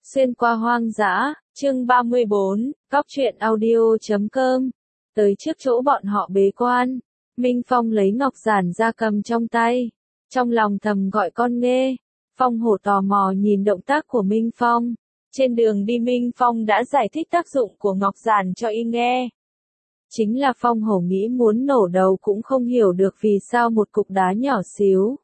Xuyên qua hoang dã, chương 34, Cóc truyện audio.com. Tới trước chỗ bọn họ bế quan, Minh Phong lấy ngọc giản ra cầm trong tay, trong lòng thầm gọi con nghe. Phong Hổ tò mò nhìn động tác của Minh Phong. Trên đường đi Minh Phong đã giải thích tác dụng của ngọc giản cho y nghe. Chính là Phong Hổ nghĩ muốn nổ đầu cũng không hiểu được vì sao một cục đá nhỏ xíu.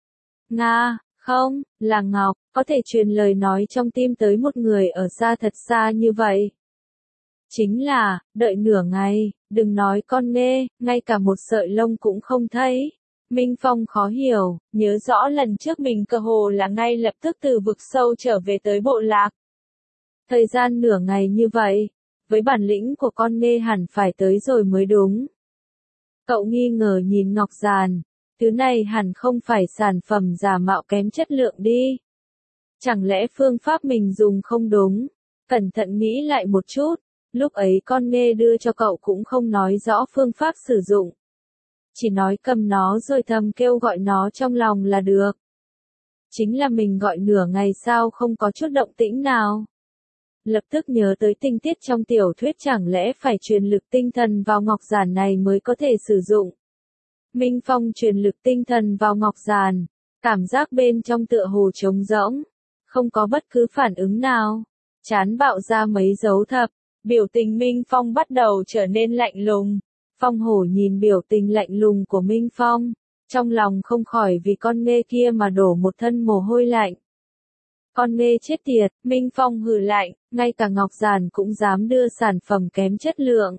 Nga, không, là ngọc, có thể truyền lời nói trong tim tới một người ở xa thật xa như vậy. Chính là, đợi nửa ngày, đừng nói con nghe, ngay cả một sợi lông cũng không thấy. Minh Phong khó hiểu, nhớ rõ lần trước mình cơ hồ là ngay lập tức từ vực sâu trở về tới bộ lạc. Thời gian nửa ngày như vậy, với bản lĩnh của con nghe hẳn phải tới rồi mới đúng. Cậu nghi ngờ nhìn ngọc giản, thứ này hẳn không phải sản phẩm giả mạo kém chất lượng đi. Chẳng lẽ phương pháp mình dùng không đúng? Cẩn thận nghĩ lại một chút, lúc ấy con nghe đưa cho cậu cũng không nói rõ phương pháp sử dụng. Chỉ nói cầm nó rồi thầm kêu gọi nó trong lòng là được. Chính là mình gọi nửa ngày sao không có chút động tĩnh nào. Lập tức nhớ tới tình tiết trong tiểu thuyết, chẳng lẽ phải truyền lực tinh thần vào ngọc giản này mới có thể sử dụng. Minh Phong truyền lực tinh thần vào ngọc giản, cảm giác bên trong tựa hồ trống rỗng, không có bất cứ phản ứng nào. Chán bạo ra mấy dấu thập, biểu tình Minh Phong bắt đầu trở nên lạnh lùng. Phong Hổ nhìn biểu tình lạnh lùng của Minh Phong, trong lòng không khỏi vì con nghe kia mà đổ một thân mồ hôi lạnh. Con nghe chết tiệt, Minh Phong hừ lạnh, ngay cả ngọc giản cũng dám đưa sản phẩm kém chất lượng.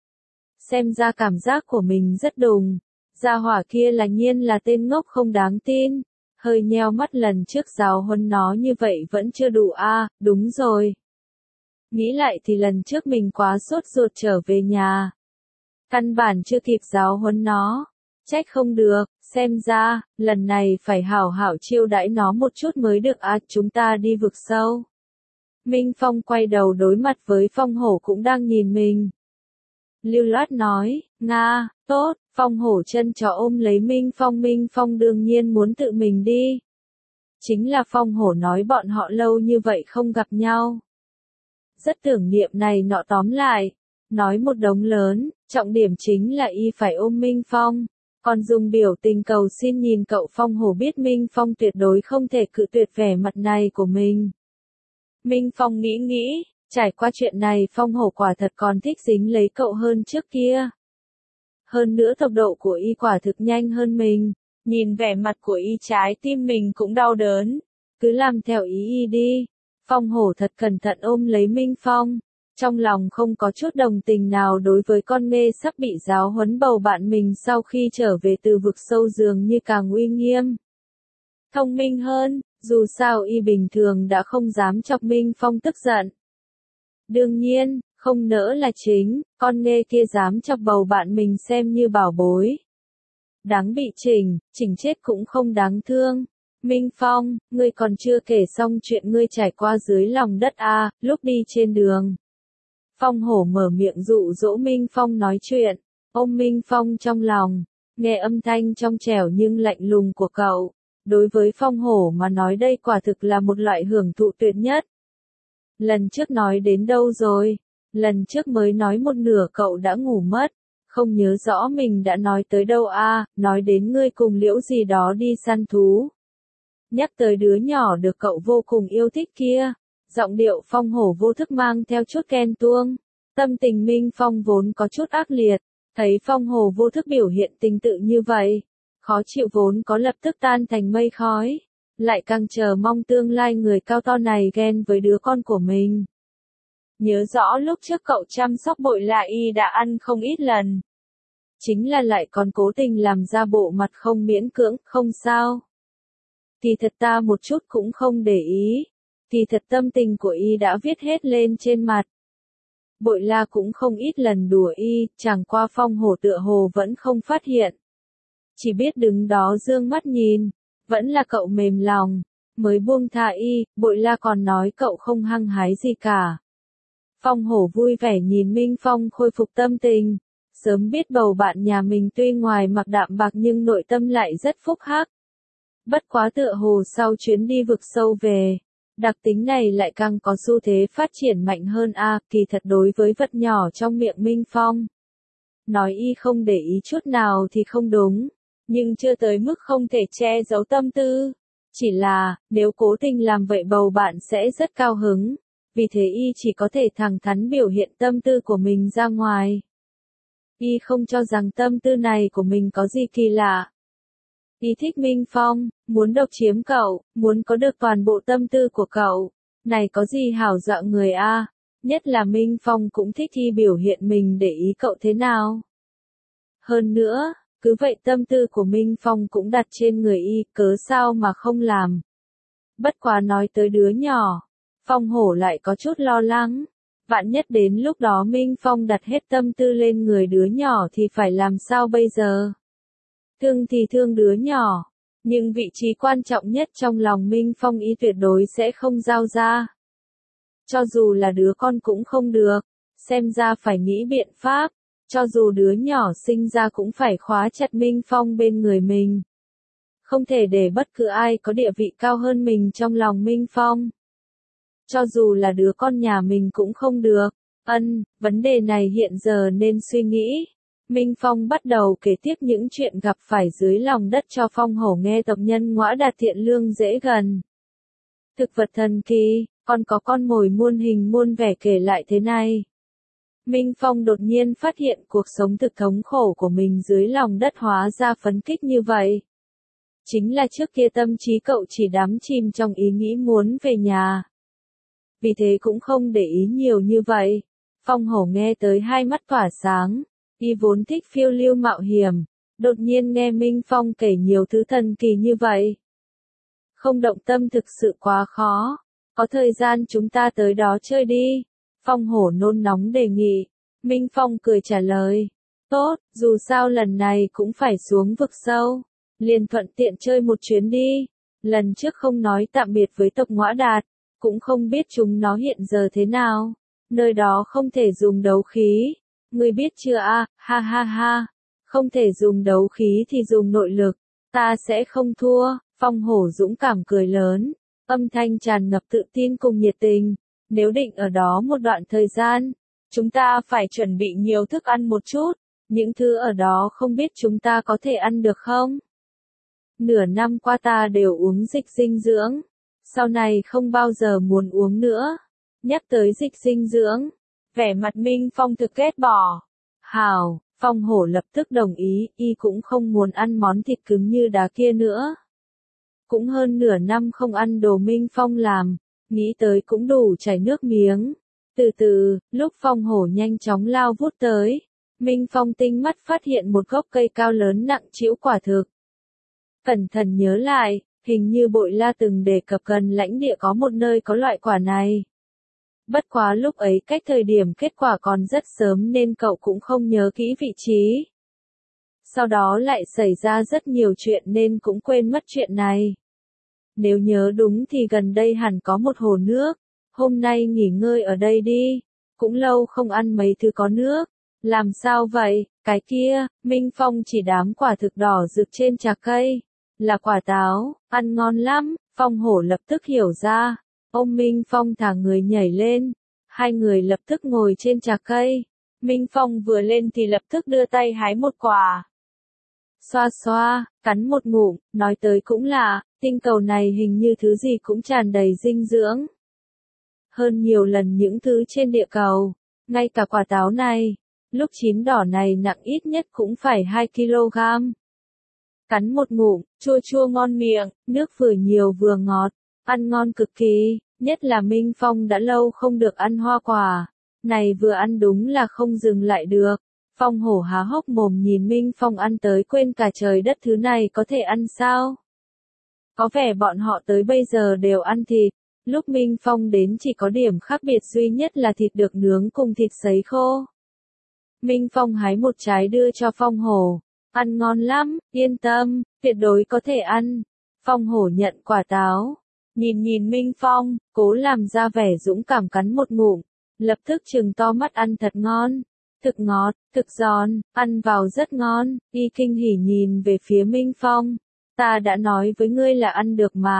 Xem ra cảm giác của mình rất đùng. Gia hỏa kia là nhiên là tên ngốc không đáng tin. Hơi nheo mắt, lần trước giáo huấn nó như vậy vẫn chưa đủ a. Đúng rồi. Nghĩ lại thì lần trước mình quá sốt ruột trở về nhà. Căn bản chưa kịp giáo huấn nó. Trách không được, xem ra, lần này phải hảo hảo chiêu đãi nó một chút mới được a. Chúng ta đi vực sâu. Minh Phong quay đầu đối mặt với Phong Hổ cũng đang nhìn mình. Lưu loát nói, Nga, tốt. Phong Hổ chân chó ôm lấy Minh Phong đương nhiên muốn tự mình đi. Chính là Phong Hổ nói bọn họ lâu như vậy không gặp nhau. Rất tưởng niệm này nọ, tóm lại. Nói một đống lớn, trọng điểm chính là y phải ôm Minh Phong. Còn dùng biểu tình cầu xin nhìn cậu. Phong Hổ biết Minh Phong tuyệt đối không thể cự tuyệt vẻ mặt này của mình. Minh Phong nghĩ, trải qua chuyện này Phong Hổ quả thật còn thích dính lấy cậu hơn trước kia. Hơn nữa tốc độ của y quả thực nhanh hơn mình, nhìn vẻ mặt của y trái tim mình cũng đau đớn. Cứ làm theo ý y đi. Phong Hổ thật cẩn thận ôm lấy Minh Phong, trong lòng không có chút đồng tình nào đối với con nghe sắp bị giáo huấn bầu bạn mình sau khi trở về từ vực sâu, dường như càng uy nghiêm. Thông minh hơn, dù sao y bình thường đã không dám chọc Minh Phong tức giận. Đương nhiên, không nỡ là chính, con nghe kia dám chọc bầu bạn mình xem như bảo bối. Đáng bị chỉnh chết cũng không đáng thương. Minh Phong, ngươi còn chưa kể xong chuyện ngươi trải qua dưới lòng đất a. Lúc đi trên đường. Phong Hổ mở miệng dụ dỗ Minh Phong nói chuyện, ôm Minh Phong trong lòng, nghe âm thanh trong trẻo nhưng lạnh lùng của cậu. Đối với Phong Hổ mà nói đây quả thực là một loại hưởng thụ tuyệt nhất. Lần trước nói đến đâu rồi? Lần trước mới nói một nửa cậu đã ngủ mất, không nhớ rõ mình đã nói tới đâu a. Nói đến ngươi cùng Liễu gì đó đi săn thú. Nhắc tới đứa nhỏ được cậu vô cùng yêu thích kia, giọng điệu Phong Hổ vô thức mang theo chút ghen tuông. Tâm tình Minh Phong vốn có chút ác liệt, thấy Phong Hổ vô thức biểu hiện tình tự như vậy, khó chịu vốn có lập tức tan thành mây khói, lại càng chờ mong tương lai người cao to này ghen với đứa con của mình. Nhớ rõ lúc trước cậu chăm sóc Bội La y đã ăn không ít lần. Chính là lại còn cố tình làm ra bộ mặt không miễn cưỡng, không sao. Thì thật ta một chút cũng không để ý. Thì thật tâm tình của y đã viết hết lên trên mặt. Bội La cũng không ít lần đùa y, chẳng qua Phong Hổ tựa hồ vẫn không phát hiện. Chỉ biết đứng đó dương mắt nhìn, vẫn là cậu mềm lòng, mới buông tha y. Bội La còn nói cậu không hăng hái gì cả. Phong Hổ vui vẻ nhìn Minh Phong khôi phục tâm tình, sớm biết bầu bạn nhà mình tuy ngoài mặc đạm bạc nhưng nội tâm lại rất phúc hắc. Bất quá tựa hồ sau chuyến đi vực sâu về, Đặc tính này lại càng có xu thế phát triển mạnh hơn kỳ thật đối với vật nhỏ trong miệng Minh Phong. Nói y không để ý chút nào thì không đúng, nhưng chưa tới mức không thể che giấu tâm tư. Chỉ là, nếu cố tình làm vậy bầu bạn sẽ rất cao hứng, vì thế y chỉ có thể thẳng thắn biểu hiện tâm tư của mình ra ngoài. Y không cho rằng tâm tư này của mình có gì kỳ lạ. Y thích Minh Phong, muốn độc chiếm cậu, muốn có được toàn bộ tâm tư của cậu. Này có gì hảo dọa người nhất là Minh Phong cũng thích y biểu hiện mình để ý cậu thế nào. Hơn nữa, cứ vậy tâm tư của Minh Phong cũng đặt trên người y, cớ sao mà không làm. Bất quá nói tới đứa nhỏ, Phong Hổ lại có chút lo lắng. Vạn nhất đến lúc đó Minh Phong đặt hết tâm tư lên người đứa nhỏ thì phải làm sao bây giờ? Thương thì thương đứa nhỏ, nhưng vị trí quan trọng nhất trong lòng Minh Phong y tuyệt đối sẽ không giao ra. Cho dù là đứa con cũng không được, xem ra phải nghĩ biện pháp, cho dù đứa nhỏ sinh ra cũng phải khóa chặt Minh Phong bên người mình. Không thể để bất cứ ai có địa vị cao hơn mình trong lòng Minh Phong. Cho dù là đứa con nhà mình cũng không được. Vấn đề này hiện giờ nên suy nghĩ. Minh Phong bắt đầu kể tiếp những chuyện gặp phải dưới lòng đất cho Phong Hổ nghe. Tộc nhân Ngõa Đạt thiện lương dễ gần. Thực vật thần kỳ, còn có con mồi muôn hình muôn vẻ kể lại thế này. Minh Phong đột nhiên phát hiện cuộc sống thực thống khổ của mình dưới lòng đất hóa ra phấn khích như vậy. Chính là trước kia tâm trí cậu chỉ đắm chìm trong ý nghĩ muốn về nhà. Vì thế cũng không để ý nhiều như vậy. Phong Hổ nghe tới hai mắt tỏa sáng. Y vốn thích phiêu lưu mạo hiểm. Đột nhiên nghe Minh Phong kể nhiều thứ thần kỳ như vậy. Không động tâm thực sự quá khó. Có thời gian chúng ta tới đó chơi đi. Phong Hổ nôn nóng đề nghị. Minh Phong cười trả lời. Tốt, dù sao lần này cũng phải xuống vực sâu. Liền thuận tiện chơi một chuyến đi. Lần trước không nói tạm biệt với tộc Ngõa Đạt. Cũng không biết chúng nó hiện giờ thế nào. Nơi đó không thể dùng đấu khí. Ngươi biết chưa ha ha ha. Không thể dùng đấu khí thì dùng nội lực. Ta sẽ không thua. Phong Hổ dũng cảm cười lớn. Âm thanh tràn ngập tự tin cùng nhiệt tình. Nếu định ở đó một đoạn thời gian, chúng ta phải chuẩn bị nhiều thức ăn một chút. Những thứ ở đó không biết chúng ta có thể ăn được không? Nửa năm qua ta đều uống dịch dinh dưỡng. Sau này không bao giờ muốn uống nữa. Nhắc tới dịch dinh dưỡng, vẻ mặt Minh Phong thực ghét bỏ. Hảo, Phong Hổ lập tức đồng ý, y cũng không muốn ăn món thịt cứng như đá kia nữa. Cũng hơn nửa năm không ăn đồ Minh Phong làm, nghĩ tới cũng đủ chảy nước miếng. Từ từ, lúc Phong Hổ nhanh chóng lao vút tới, Minh Phong tinh mắt phát hiện một gốc cây cao lớn nặng trĩu quả thực. Cẩn thận nhớ lại, hình như Bội La từng đề cập gần lãnh địa có một nơi có loại quả này. Bất quá lúc ấy cách thời điểm kết quả còn rất sớm nên cậu cũng không nhớ kỹ vị trí. Sau đó lại xảy ra rất nhiều chuyện nên cũng quên mất chuyện này. Nếu nhớ đúng thì gần đây hẳn có một hồ nước. Hôm nay nghỉ ngơi ở đây đi. Cũng lâu không ăn mấy thứ có nước. Làm sao vậy? Cái kia, Minh Phong chỉ đám quả thực đỏ rực trên trà cây. Là quả táo, ăn ngon lắm. Phong Hổ lập tức hiểu ra. Ông Minh Phong thả người nhảy lên. Hai người lập tức ngồi trên trà cây. Minh Phong vừa lên thì lập tức đưa tay hái một quả. Xoa xoa, cắn một ngụm, nói tới cũng lạ, tinh cầu này hình như thứ gì cũng tràn đầy dinh dưỡng. Hơn nhiều lần những thứ trên địa cầu, ngay cả quả táo này, lúc chín đỏ này nặng ít nhất cũng phải 2 kg. Cắn một ngụm, chua chua ngon miệng, nước vừa nhiều vừa ngọt, ăn ngon cực kỳ, nhất là Minh Phong đã lâu không được ăn hoa quả. Này vừa ăn đúng là không dừng lại được. Phong Hổ há hốc mồm nhìn Minh Phong ăn tới quên cả trời đất, thứ này có thể ăn sao? Có vẻ bọn họ tới bây giờ đều ăn thịt. Lúc Minh Phong đến chỉ có điểm khác biệt duy nhất là thịt được nướng cùng thịt sấy khô. Minh Phong hái một trái đưa cho Phong Hổ. Ăn ngon lắm, yên tâm, tuyệt đối có thể ăn. Phong Hổ nhận quả táo. Nhìn Minh Phong, cố làm ra vẻ dũng cảm cắn một ngụm. Lập tức trừng to mắt ăn thật ngon. Thực ngọt, thực giòn, ăn vào rất ngon. Y kinh hỉ nhìn về phía Minh Phong. Ta đã nói với ngươi là ăn được mà.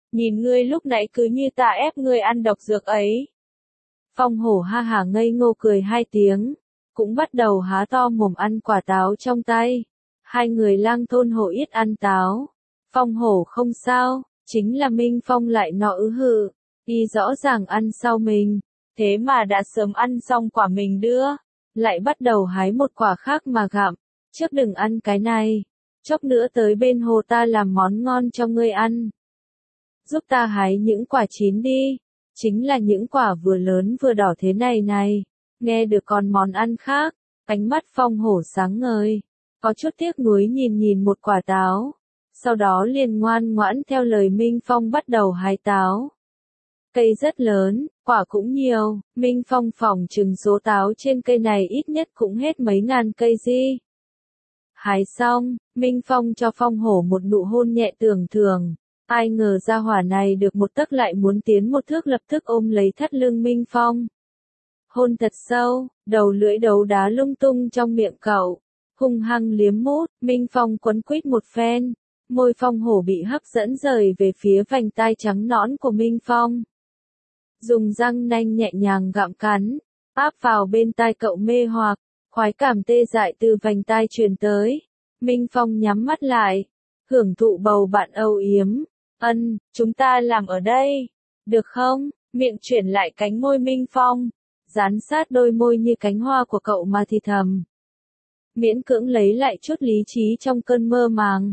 nhìn ngươi lúc nãy cứ như ta ép ngươi ăn độc dược ấy. Phong hổ ha hả ngây ngô cười hai tiếng, cũng bắt đầu há to mồm ăn quả táo trong tay. Hai người lang thôn hổ ít ăn táo. Phong hổ không sao, chính là Minh Phong lại nọ hự, y rõ ràng ăn sau mình, thế mà đã sớm ăn xong quả mình đưa, lại bắt đầu hái một quả khác mà gặm, trước đừng ăn cái này, chốc nữa tới bên hồ ta làm món ngon cho ngươi ăn. Giúp ta hái những quả chín đi, chính là những quả vừa lớn vừa đỏ thế này này, nghe được còn món ăn khác, ánh mắt Phong hổ sáng ngời, có chút tiếc nuối nhìn nhìn một quả táo. Sau đó liền ngoan ngoãn theo lời Minh Phong bắt đầu hái táo. Cây rất lớn, quả cũng nhiều, Minh Phong phỏng chừng số táo trên cây này ít nhất cũng hết mấy ngàn cây gì. Hái xong, Minh Phong cho Phong hổ một nụ hôn nhẹ tưởng thường, ai ngờ ra hỏa này được một tấc lại muốn tiến một thước lập tức ôm lấy thắt lưng Minh Phong. Hôn thật sâu, đầu lưỡi đấu đá lung tung trong miệng cậu, hung hăng liếm mút, Minh Phong quấn quýt một phen. Môi Phong hổ bị hấp dẫn rời về phía vành tai trắng nõn của Minh Phong. Dùng răng nanh nhẹ nhàng gặm cắn, áp vào bên tai cậu mê hoặc, khoái cảm tê dại từ vành tai truyền tới. Minh Phong nhắm mắt lại, hưởng thụ bầu bạn âu yếm. Chúng ta làm ở đây, được không? Miệng chuyển lại cánh môi Minh Phong, dán sát đôi môi như cánh hoa của cậu mà thì thầm. Miễn cưỡng lấy lại chút lý trí trong cơn mơ màng.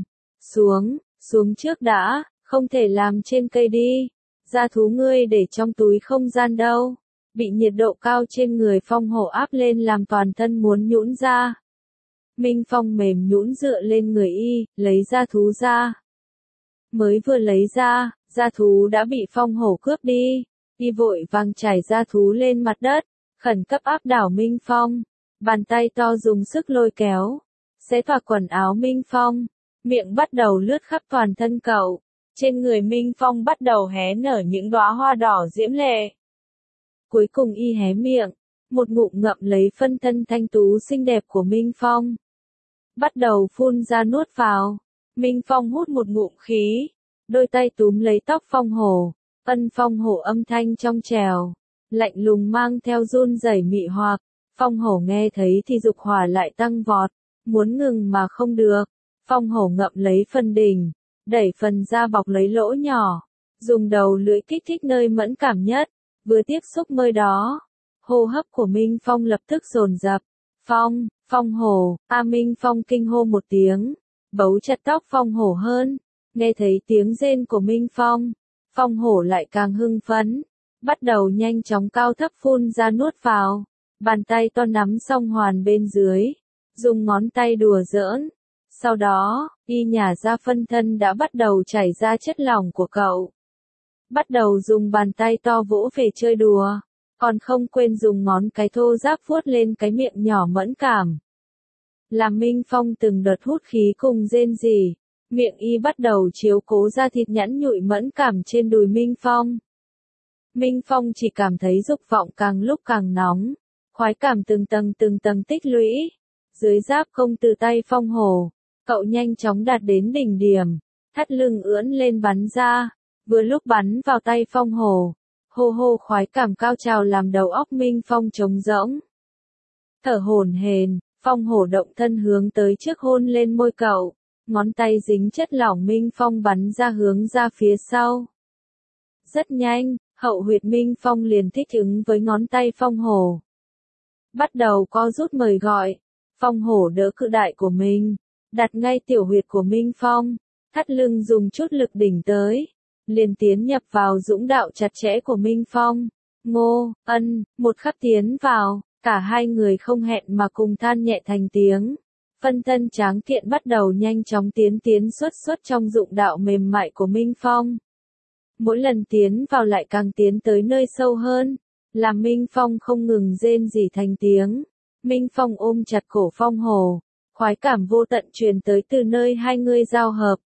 Xuống trước đã, không thể làm trên cây đi. Gia thú ngươi để trong túi không gian đâu. Bị nhiệt độ cao trên người Phong hổ áp lên làm toàn thân muốn nhũn ra. Minh Phong mềm nhũn dựa lên người y, lấy gia thú ra. Mới vừa lấy ra, gia thú đã bị Phong hổ cướp đi. Y vội vàng trải gia thú lên mặt đất, khẩn cấp áp đảo Minh Phong. Bàn tay to dùng sức lôi kéo, xé toạc quần áo Minh Phong. Miệng bắt đầu lướt khắp toàn thân cậu. Trên người Minh Phong bắt đầu hé nở những đóa hoa đỏ diễm lệ. Cuối cùng y hé miệng, một ngụm ngậm lấy phân thân thanh tú xinh đẹp của Minh Phong. Bắt đầu phun ra nuốt vào. Minh Phong hút một ngụm khí, đôi tay túm lấy tóc Phong hổ. Phong hổ âm thanh trong trèo, lạnh lùng mang theo run rẩy mị hoặc. Phong hổ nghe thấy thì dục hỏa lại tăng vọt, muốn ngừng mà không được. Phong hổ ngậm lấy phần đỉnh, đẩy phần da bọc lấy lỗ nhỏ, dùng đầu lưỡi kích thích nơi mẫn cảm nhất, vừa tiếp xúc nơi đó. Hô hấp của Minh Phong lập tức dồn dập. Phong hổ, Minh Phong kinh hô một tiếng, bấu chặt tóc Phong hổ hơn, nghe thấy tiếng rên của Minh Phong, Phong hổ lại càng hưng phấn, bắt đầu nhanh chóng cao thấp phun ra nuốt vào, bàn tay to nắm song hoàn bên dưới, dùng ngón tay đùa giỡn. Sau đó, y nhả ra phân thân đã bắt đầu chảy ra chất lỏng của cậu. Bắt đầu dùng bàn tay to vỗ về chơi đùa, còn không quên dùng ngón cái thô ráp vuốt lên cái miệng nhỏ mẫn cảm. Làm Minh Phong từng đợt hút khí cùng rên rỉ, miệng y bắt đầu chiếu cố ra thịt nhẵn nhụi mẫn cảm trên đùi Minh Phong. Minh Phong chỉ cảm thấy dục vọng càng lúc càng nóng, khoái cảm từng tầng tích lũy. Dưới giáp công từ tay Phong hổ, cậu nhanh chóng đạt đến đỉnh điểm, thắt lưng ưỡn lên bắn ra, vừa lúc bắn vào tay Phong hổ. Hô khoái cảm cao trào làm đầu óc Minh Phong trống rỗng. Thở hổn hển, Phong hổ động thân hướng tới trước hôn lên môi cậu, ngón tay dính chất lỏng Minh Phong bắn ra hướng ra phía sau. Rất nhanh, hậu huyệt Minh Phong liền thích ứng với ngón tay Phong hổ. Bắt đầu co rút mời gọi, Phong hổ đỡ cự đại của mình, đặt ngay tiểu huyệt của Minh Phong, thắt lưng dùng chút lực đỉnh tới, liền tiến nhập vào dũng đạo chặt chẽ của Minh Phong. Ngô, một khắc tiến vào, cả hai người không hẹn mà cùng than nhẹ thành tiếng. Phân thân tráng kiện bắt đầu nhanh chóng tiến xuất trong dũng đạo mềm mại của Minh Phong. Mỗi lần tiến vào lại càng tiến tới nơi sâu hơn, làm Minh Phong không ngừng rên rỉ thành tiếng. Minh Phong ôm chặt cổ Phong hổ, khoái cảm vô tận truyền tới từ nơi hai người giao hợp.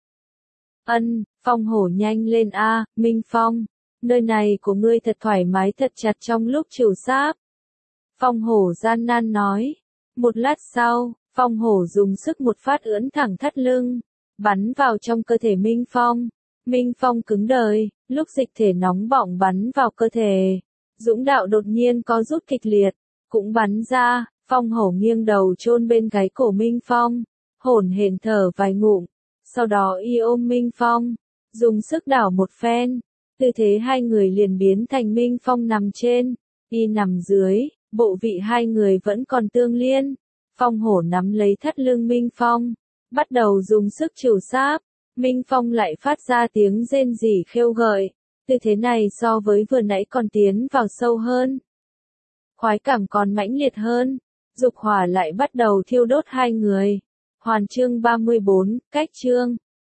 Phong hổ nhanh lên a, Minh Phong, nơi này của ngươi thật thoải mái thật chặt trong lúc trìu sáp. Phong hổ gian nan nói. Một lát sau, Phong hổ dùng sức một phát ưỡn thẳng thắt lưng, bắn vào trong cơ thể Minh Phong. Minh Phong cứng đờ, Lúc dịch thể nóng bỏng bắn vào cơ thể, dũng đạo đột nhiên có rút kịch liệt, cũng bắn ra, Phong Hổ nghiêng đầu chôn bên gáy cổ Minh Phong, hổn hển thở vài ngụm, sau đó y ôm Minh Phong, dùng sức đảo một phen, tư thế hai người liền biến thành Minh Phong nằm trên, y nằm dưới, bộ vị hai người vẫn còn tương liên. Phong Hổ nắm lấy thắt lưng Minh Phong, bắt đầu dùng sức trìu sáp, Minh Phong lại phát ra tiếng rên rỉ khêu gợi, tư thế này so với vừa nãy còn tiến vào sâu hơn. Khoái cảm còn mãnh liệt hơn, dục hỏa lại bắt đầu thiêu đốt hai người. Hoàn chương 34, cách chương